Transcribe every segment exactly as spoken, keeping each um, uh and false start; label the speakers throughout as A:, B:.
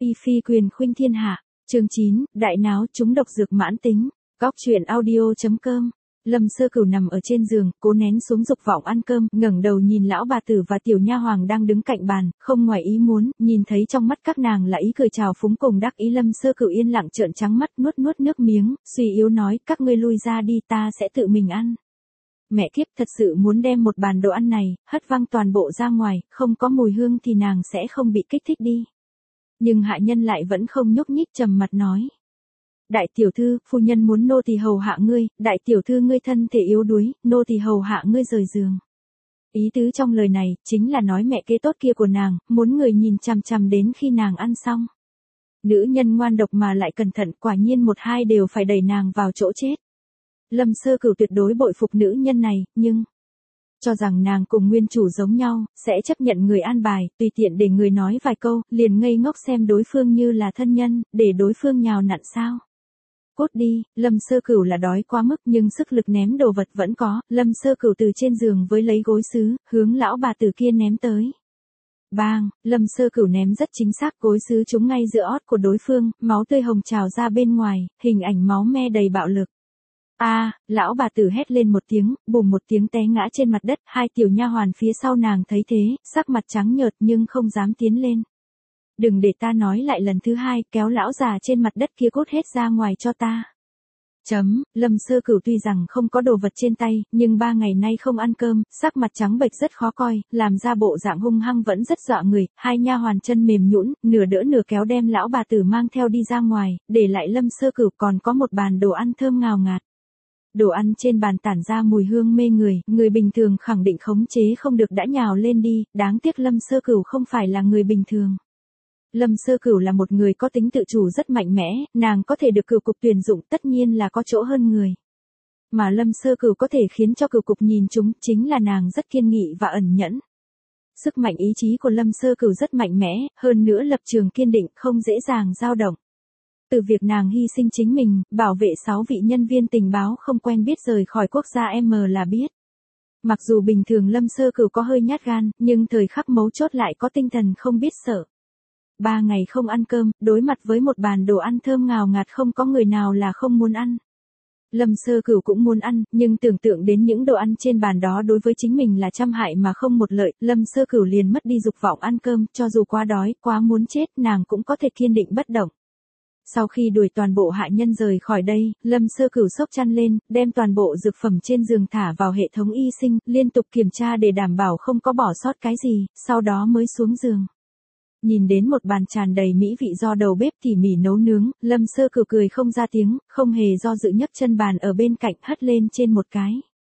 A: Y phi quyền khuynh thiên hạ, chương chín, đại náo trúng độc dược mãn tính, góc truyện audio chấm com. Lâm Sơ Cửu nằm ở trên giường, cố nén xuống dục vọng ăn cơm, ngẩng đầu nhìn lão bà tử và tiểu nha hoàng đang đứng cạnh bàn, không ngoài ý muốn, nhìn thấy trong mắt các nàng là ý cười trào phúng cùng đắc ý. Lâm Sơ Cửu yên lặng trợn trắng mắt, nuốt nuốt nước miếng, suy yếu nói, các ngươi lui ra đi, ta sẽ tự mình ăn. Mẹ kiếp, thật sự muốn đem một bàn đồ ăn này, hất văng toàn bộ ra ngoài, không có mùi hương thì nàng sẽ không bị kích thích đi. Nhưng hạ nhân lại vẫn không nhúc nhích, trầm mặt nói. Đại tiểu thư, phu nhân muốn nô tỳ hầu hạ ngươi, đại tiểu thư ngươi thân thể yếu đuối, nô tỳ hầu hạ ngươi rời giường. Ý tứ trong lời này, chính là nói mẹ kế tốt kia của nàng, muốn người nhìn chằm chằm đến khi nàng ăn xong. Nữ nhân ngoan độc mà lại cẩn thận, quả nhiên một hai đều phải đẩy nàng vào chỗ chết. Lâm Sơ Cửu tuyệt đối bội phục nữ nhân này, nhưng cho rằng nàng cùng nguyên chủ giống nhau, sẽ chấp nhận người an bài, tùy tiện để người nói vài câu, liền ngây ngốc xem đối phương như là thân nhân, để đối phương nhào nặn sao. Cút đi, Lâm Sơ Cửu là đói quá mức nhưng sức lực ném đồ vật vẫn có, Lâm Sơ Cửu từ trên giường với lấy gối sứ, hướng lão bà tử kia ném tới. Bang, Lâm Sơ Cửu ném rất chính xác, gối sứ trúng ngay giữa ót của đối phương, máu tươi hồng trào ra bên ngoài, hình ảnh máu me đầy bạo lực. A, à, lão bà tử hét lên một tiếng, bùm một tiếng té ngã trên mặt đất, hai tiểu nha hoàn phía sau nàng thấy thế, sắc mặt trắng nhợt nhưng không dám tiến lên. Đừng để ta nói lại lần thứ hai, kéo lão già trên mặt đất kia cút hết ra ngoài cho ta. Chấm, Lâm Sơ Cửu tuy rằng không có đồ vật trên tay, nhưng ba ngày nay không ăn cơm, sắc mặt trắng bệch rất khó coi, làm ra bộ dạng hung hăng vẫn rất dọa người, hai nha hoàn chân mềm nhũn, nửa đỡ nửa kéo đem lão bà tử mang theo đi ra ngoài, để lại Lâm Sơ Cửu còn có một bàn đồ ăn thơm ngào ngạt. Đồ ăn trên bàn tản ra mùi hương mê người, người bình thường khẳng định khống chế không được đã nhào lên đi, đáng tiếc Lâm Sơ Cửu không phải là người bình thường. Lâm Sơ Cửu là một người có tính tự chủ rất mạnh mẽ, nàng có thể được cửu cục tuyển dụng tất nhiên là có chỗ hơn người. Mà Lâm Sơ Cửu có thể khiến cho cửu cục nhìn chúng chính là nàng rất kiên nghị và ẩn nhẫn. Sức mạnh ý chí của Lâm Sơ Cửu rất mạnh mẽ, hơn nữa lập trường kiên định không dễ dàng dao động. Từ việc nàng hy sinh chính mình, bảo vệ sáu vị nhân viên tình báo không quen biết rời khỏi quốc gia M là biết. Mặc dù bình thường Lâm Sơ Cửu có hơi nhát gan, nhưng thời khắc mấu chốt lại có tinh thần không biết sợ. Ba ngày không ăn cơm, đối mặt với một bàn đồ ăn thơm ngào ngạt không có người nào là không muốn ăn. Lâm Sơ Cửu cũng muốn ăn, nhưng tưởng tượng đến những đồ ăn trên bàn đó đối với chính mình là trăm hại mà không một lợi, Lâm Sơ Cửu liền mất đi dục vọng ăn cơm, cho dù quá đói, quá muốn chết, nàng cũng có thể kiên định bất động. Sau khi đuổi toàn bộ hạ nhân rời khỏi đây, Lâm Sơ Cửu xốc chăn lên, đem toàn bộ dược phẩm trên giường thả vào hệ thống y sinh, liên tục kiểm tra để đảm bảo không có bỏ sót cái gì, sau đó mới xuống giường. Nhìn đến một bàn tràn đầy mỹ vị do đầu bếp tỉ mỉ nấu nướng, Lâm Sơ Cửu cười không ra tiếng, không hề do dự nhấc chân bàn ở bên cạnh hất lên trên một cái.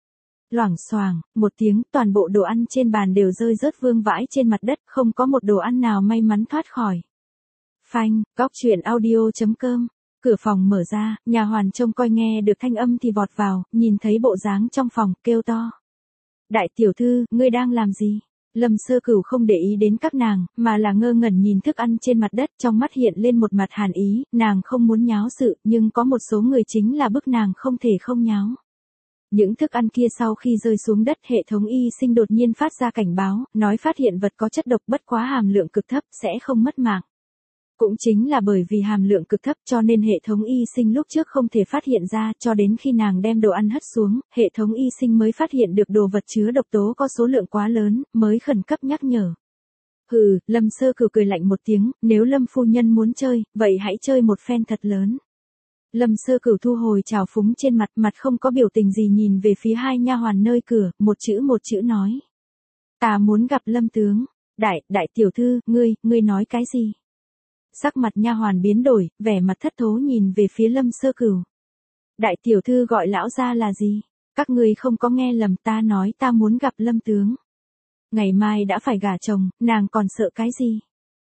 A: Loảng xoảng, một tiếng, toàn bộ đồ ăn trên bàn đều rơi rớt vương vãi trên mặt đất, không có một đồ ăn nào may mắn thoát khỏi. Phanh, góc truyện audio chấm com. Cửa phòng mở ra, nhà hoàn trông coi nghe được thanh âm thì vọt vào, nhìn thấy bộ dáng trong phòng, kêu to. Đại tiểu thư, ngươi đang làm gì? Lâm Sơ Cửu không để ý đến các nàng, mà là ngơ ngẩn nhìn thức ăn trên mặt đất, trong mắt hiện lên một mặt hàn ý, nàng không muốn nháo sự, nhưng có một số người chính là bức nàng không thể không nháo. Những thức ăn kia sau khi rơi xuống đất, hệ thống y sinh đột nhiên phát ra cảnh báo, nói phát hiện vật có chất độc bất quá hàm lượng cực thấp, sẽ không mất mạng. Cũng chính là bởi vì hàm lượng cực thấp cho nên hệ thống y sinh lúc trước không thể phát hiện ra, cho đến khi nàng đem đồ ăn hất xuống, hệ thống y sinh mới phát hiện được đồ vật chứa độc tố có số lượng quá lớn, mới khẩn cấp nhắc nhở. Hừ, Lâm Sơ Cửu cười lạnh một tiếng, nếu Lâm phu nhân muốn chơi, vậy hãy chơi một phen thật lớn. Lâm Sơ Cửu thu hồi trào phúng trên mặt, mặt không có biểu tình gì nhìn về phía hai nha hoàn nơi cửa, một chữ một chữ nói. Ta muốn gặp Lâm tướng. Đại, đại tiểu thư, ngươi, ngươi nói cái gì? Sắc mặt nha hoàn biến đổi, vẻ mặt thất thố nhìn về phía Lâm Sơ Cửu. Đại tiểu thư gọi lão gia là gì? Các ngươi không có nghe lầm, ta nói ta muốn gặp Lâm tướng. Ngày mai đã phải gả chồng, nàng còn sợ cái gì?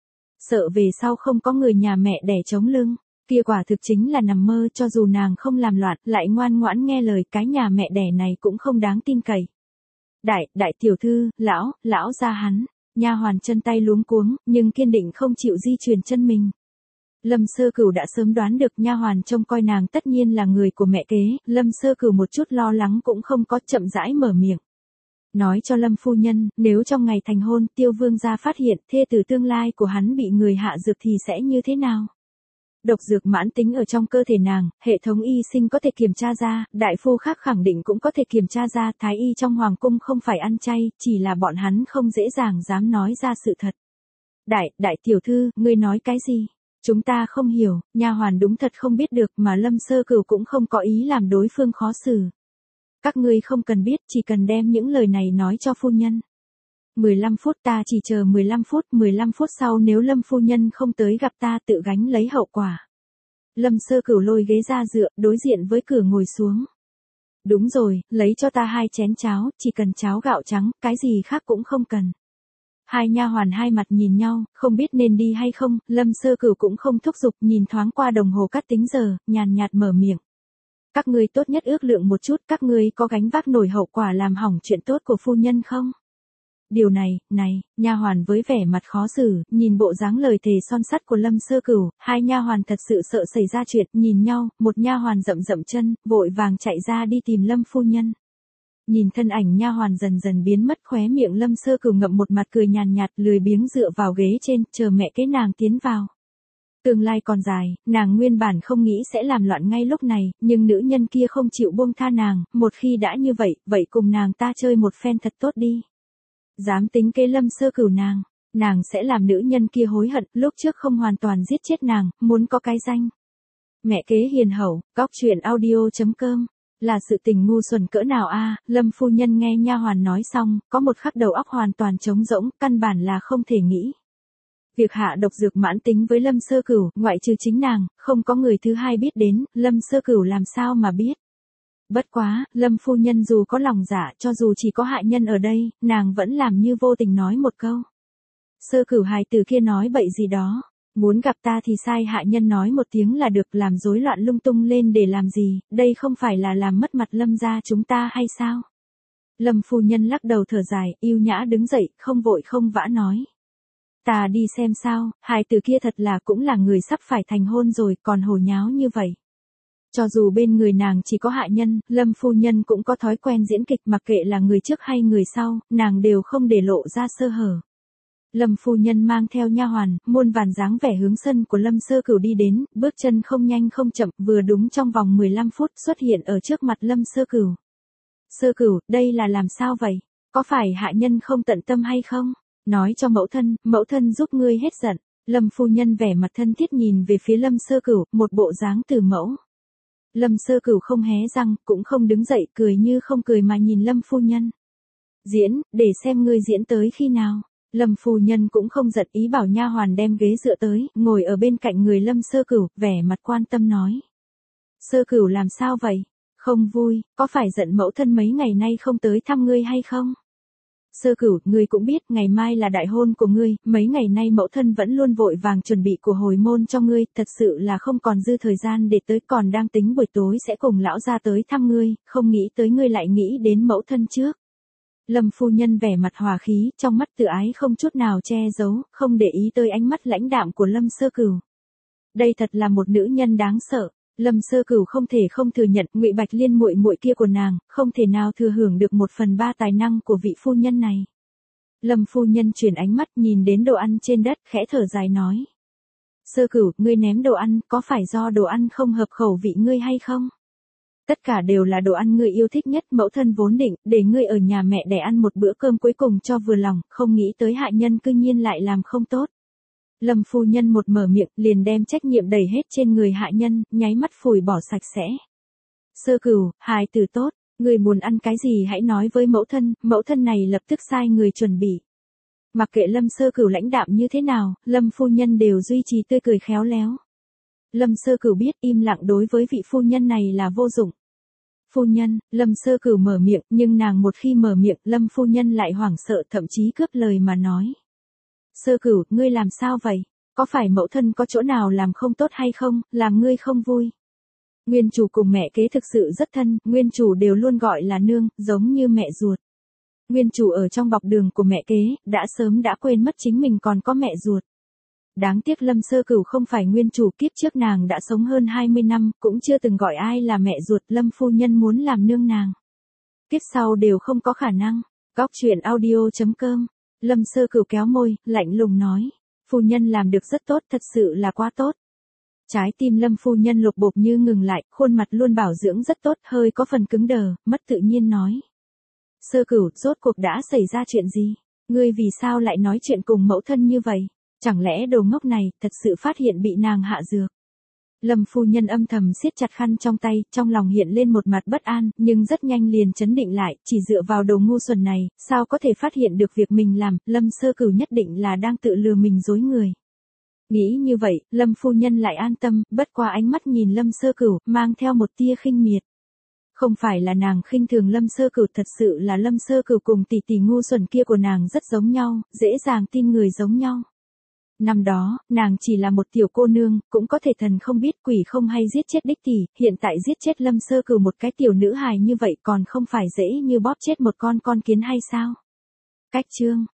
A: Sợ về sau không có người nhà mẹ đẻ chống lưng. Kia quả thực chính là nằm mơ, cho dù nàng không làm loạn, lại ngoan ngoãn nghe lời, cái nhà mẹ đẻ này cũng không đáng tin cậy. Đại, đại tiểu thư, lão, lão gia hắn. Nha hoàn chân tay luống cuống, nhưng kiên định không chịu di chuyển chân mình. Lâm Sơ Cửu đã sớm đoán được nha hoàn trông coi nàng tất nhiên là người của mẹ kế, Lâm Sơ Cửu một chút lo lắng cũng không có, chậm rãi mở miệng. Nói cho Lâm phu nhân, nếu trong ngày thành hôn Tiêu Vương gia phát hiện thê tử tương lai của hắn bị người hạ dược thì sẽ như thế nào? Độc dược mãn tính ở trong cơ thể nàng, hệ thống y sinh có thể kiểm tra ra, đại phu khác khẳng định cũng có thể kiểm tra ra, thái y trong hoàng cung không phải ăn chay, chỉ là bọn hắn không dễ dàng dám nói ra sự thật. Đại, đại tiểu thư, ngươi nói cái gì? Chúng ta không hiểu, nha hoàn đúng thật không biết được mà Lâm Sơ Cửu cũng không có ý làm đối phương khó xử. Các ngươi không cần biết, chỉ cần đem những lời này nói cho phu nhân. mười lăm phút ta chỉ chờ mười lăm phút, mười lăm phút sau nếu Lâm phu nhân không tới gặp ta tự gánh lấy hậu quả. Lâm Sơ Cửu lôi ghế ra dựa, đối diện với cửa ngồi xuống. Đúng rồi, lấy cho ta hai chén cháo, chỉ cần cháo gạo trắng, cái gì khác cũng không cần. Hai nha hoàn hai mặt nhìn nhau, không biết nên đi hay không, Lâm Sơ Cửu cũng không thúc giục, nhìn thoáng qua đồng hồ cắt tính giờ, nhàn nhạt mở miệng. Các ngươi tốt nhất ước lượng một chút, các ngươi có gánh vác nổi hậu quả làm hỏng chuyện tốt của phu nhân không? Điều này, này, nha hoàn với vẻ mặt khó xử, nhìn bộ dáng lời thề son sắt của Lâm Sơ Cửu, hai nha hoàn thật sự sợ xảy ra chuyện, nhìn nhau, một nha hoàn rậm rậm chân, vội vàng chạy ra đi tìm Lâm phu nhân. Nhìn thân ảnh nha hoàn dần dần biến mất, khóe miệng Lâm Sơ Cửu ngậm một mặt cười nhàn nhạt, lười biếng dựa vào ghế trên, chờ mẹ kế nàng tiến vào. Tương lai còn dài, nàng nguyên bản không nghĩ sẽ làm loạn ngay lúc này, nhưng nữ nhân kia không chịu buông tha nàng, một khi đã như vậy, vậy cùng nàng ta chơi một phen thật tốt đi. Dám tính kế Lâm Sơ Cửu nàng, nàng sẽ làm nữ nhân kia hối hận, lúc trước không hoàn toàn giết chết nàng, muốn có cái danh. Mẹ kế hiền hậu, góc truyện audio chấm com. Là sự tình ngu xuẩn cỡ nào a? Lâm phu nhân nghe nha hoàn nói xong, có một khắc đầu óc hoàn toàn trống rỗng, căn bản là không thể nghĩ. Việc hạ độc dược mãn tính với Lâm Sơ Cửu, ngoại trừ chính nàng, không có người thứ hai biết đến, Lâm Sơ Cửu làm sao mà biết. Bất quá, Lâm phu nhân dù có lòng dạ, cho dù chỉ có hạ nhân ở đây, nàng vẫn làm như vô tình nói một câu. Sơ Cửu hài tử kia nói bậy gì đó, muốn gặp ta thì sai hạ nhân nói một tiếng là được, làm rối loạn lung tung lên để làm gì, đây không phải là làm mất mặt Lâm gia chúng ta hay sao? Lâm phu nhân lắc đầu thở dài, yêu nhã đứng dậy, không vội không vã nói. Ta đi xem sao, hài tử kia thật là cũng là người sắp phải thành hôn rồi, còn hồ nháo như vậy. Cho dù bên người nàng chỉ có hạ nhân, Lâm phu nhân cũng có thói quen diễn kịch, mặc kệ là người trước hay người sau, nàng đều không để lộ ra sơ hở. Lâm phu nhân mang theo nha hoàn, muôn vàn dáng vẻ hướng sân của Lâm Sơ Cửu đi đến, bước chân không nhanh không chậm, vừa đúng trong vòng mười lăm phút xuất hiện ở trước mặt Lâm Sơ Cửu. Sơ Cửu, đây là làm sao vậy? Có phải hạ nhân không tận tâm hay không? Nói cho mẫu thân, mẫu thân giúp ngươi hết giận. Lâm phu nhân vẻ mặt thân thiết nhìn về phía Lâm Sơ Cửu, một bộ dáng từ mẫu. Lâm Sơ Cửu không hé răng, cũng không đứng dậy, cười như không cười mà nhìn Lâm phu nhân. Diễn, để xem ngươi diễn tới khi nào. Lâm phu nhân cũng không giật, ý bảo nha hoàn đem ghế dựa tới, ngồi ở bên cạnh người Lâm Sơ Cửu, vẻ mặt quan tâm nói. Sơ Cửu làm sao vậy? Không vui, có phải giận mẫu thân mấy ngày nay không tới thăm ngươi hay không? Sơ Cửu, ngươi cũng biết, ngày mai là đại hôn của ngươi, mấy ngày nay mẫu thân vẫn luôn vội vàng chuẩn bị của hồi môn cho ngươi, thật sự là không còn dư thời gian để tới, còn đang tính buổi tối sẽ cùng lão gia tới thăm ngươi, không nghĩ tới ngươi lại nghĩ đến mẫu thân trước. Lâm phu nhân vẻ mặt hòa khí, trong mắt tự ái không chút nào che giấu, không để ý tới ánh mắt lãnh đạm của Lâm Sơ Cửu. Đây thật là một nữ nhân đáng sợ. Lâm Sơ Cửu không thể không thừa nhận, Ngụy Bạch Liên muội muội kia của nàng, không thể nào thừa hưởng được một phần ba tài năng của vị phu nhân này. Lâm phu nhân chuyển ánh mắt nhìn đến đồ ăn trên đất, khẽ thở dài nói. Sơ Cửu, ngươi ném đồ ăn, có phải do đồ ăn không hợp khẩu vị ngươi hay không? Tất cả đều là đồ ăn ngươi yêu thích nhất, mẫu thân vốn định, để ngươi ở nhà mẹ để ăn một bữa cơm cuối cùng cho vừa lòng, không nghĩ tới hạ nhân cư nhiên lại làm không tốt. Lâm phu nhân một mở miệng, liền đem trách nhiệm đẩy hết trên người hạ nhân, nháy mắt phủi bỏ sạch sẽ. Sơ Cửu, hài tử tốt, ngươi muốn ăn cái gì hãy nói với mẫu thân, mẫu thân này lập tức sai người chuẩn bị. Mặc kệ Lâm Sơ Cửu lãnh đạm như thế nào, Lâm phu nhân đều duy trì tươi cười khéo léo. Lâm Sơ Cửu biết im lặng đối với vị phu nhân này là vô dụng. Phu nhân, Lâm Sơ Cửu mở miệng, nhưng nàng một khi mở miệng, Lâm phu nhân lại hoảng sợ, thậm chí cướp lời mà nói. Sơ Cửu, ngươi làm sao vậy? Có phải mẫu thân có chỗ nào làm không tốt hay không, làm ngươi không vui? Nguyên chủ cùng mẹ kế thực sự rất thân, nguyên chủ đều luôn gọi là nương, giống như mẹ ruột. Nguyên chủ ở trong bọc đường của mẹ kế, đã sớm đã quên mất chính mình còn có mẹ ruột. Đáng tiếc Lâm Sơ Cửu không phải nguyên chủ, kiếp trước nàng đã sống hơn hai mươi năm, cũng chưa từng gọi ai là mẹ ruột, Lâm phu nhân muốn làm nương nàng. Kiếp sau đều không có khả năng. Góc truyện audio chấm com. Lâm Sơ Cửu kéo môi, lạnh lùng nói. Phu nhân làm được rất tốt, thật sự là quá tốt. Trái tim Lâm phu nhân lục bộp như ngừng lại, khuôn mặt luôn bảo dưỡng rất tốt, hơi có phần cứng đờ, mất tự nhiên nói. Sơ Cửu, rốt cuộc đã xảy ra chuyện gì? Ngươi vì sao lại nói chuyện cùng mẫu thân như vậy? Chẳng lẽ đồ ngốc này, thật sự phát hiện bị nàng hạ dược? Lâm phu nhân âm thầm siết chặt khăn trong tay, trong lòng hiện lên một mặt bất an, nhưng rất nhanh liền chấn định lại, chỉ dựa vào đồ ngu xuẩn này, sao có thể phát hiện được việc mình làm, Lâm Sơ Cửu nhất định là đang tự lừa mình dối người. Nghĩ như vậy, Lâm phu nhân lại an tâm, bất qua ánh mắt nhìn Lâm Sơ Cửu, mang theo một tia khinh miệt. Không phải là nàng khinh thường Lâm Sơ Cửu, thật sự là Lâm Sơ Cửu cùng tỷ tỷ ngu xuẩn kia của nàng rất giống nhau, dễ dàng tin người giống nhau. Năm đó, nàng chỉ là một tiểu cô nương, cũng có thể thần không biết quỷ không hay giết chết đích tỷ, hiện tại giết chết Lâm Sơ Cửu một cái tiểu nữ hài như vậy còn không phải dễ như bóp chết một con con kiến hay sao? Cách chương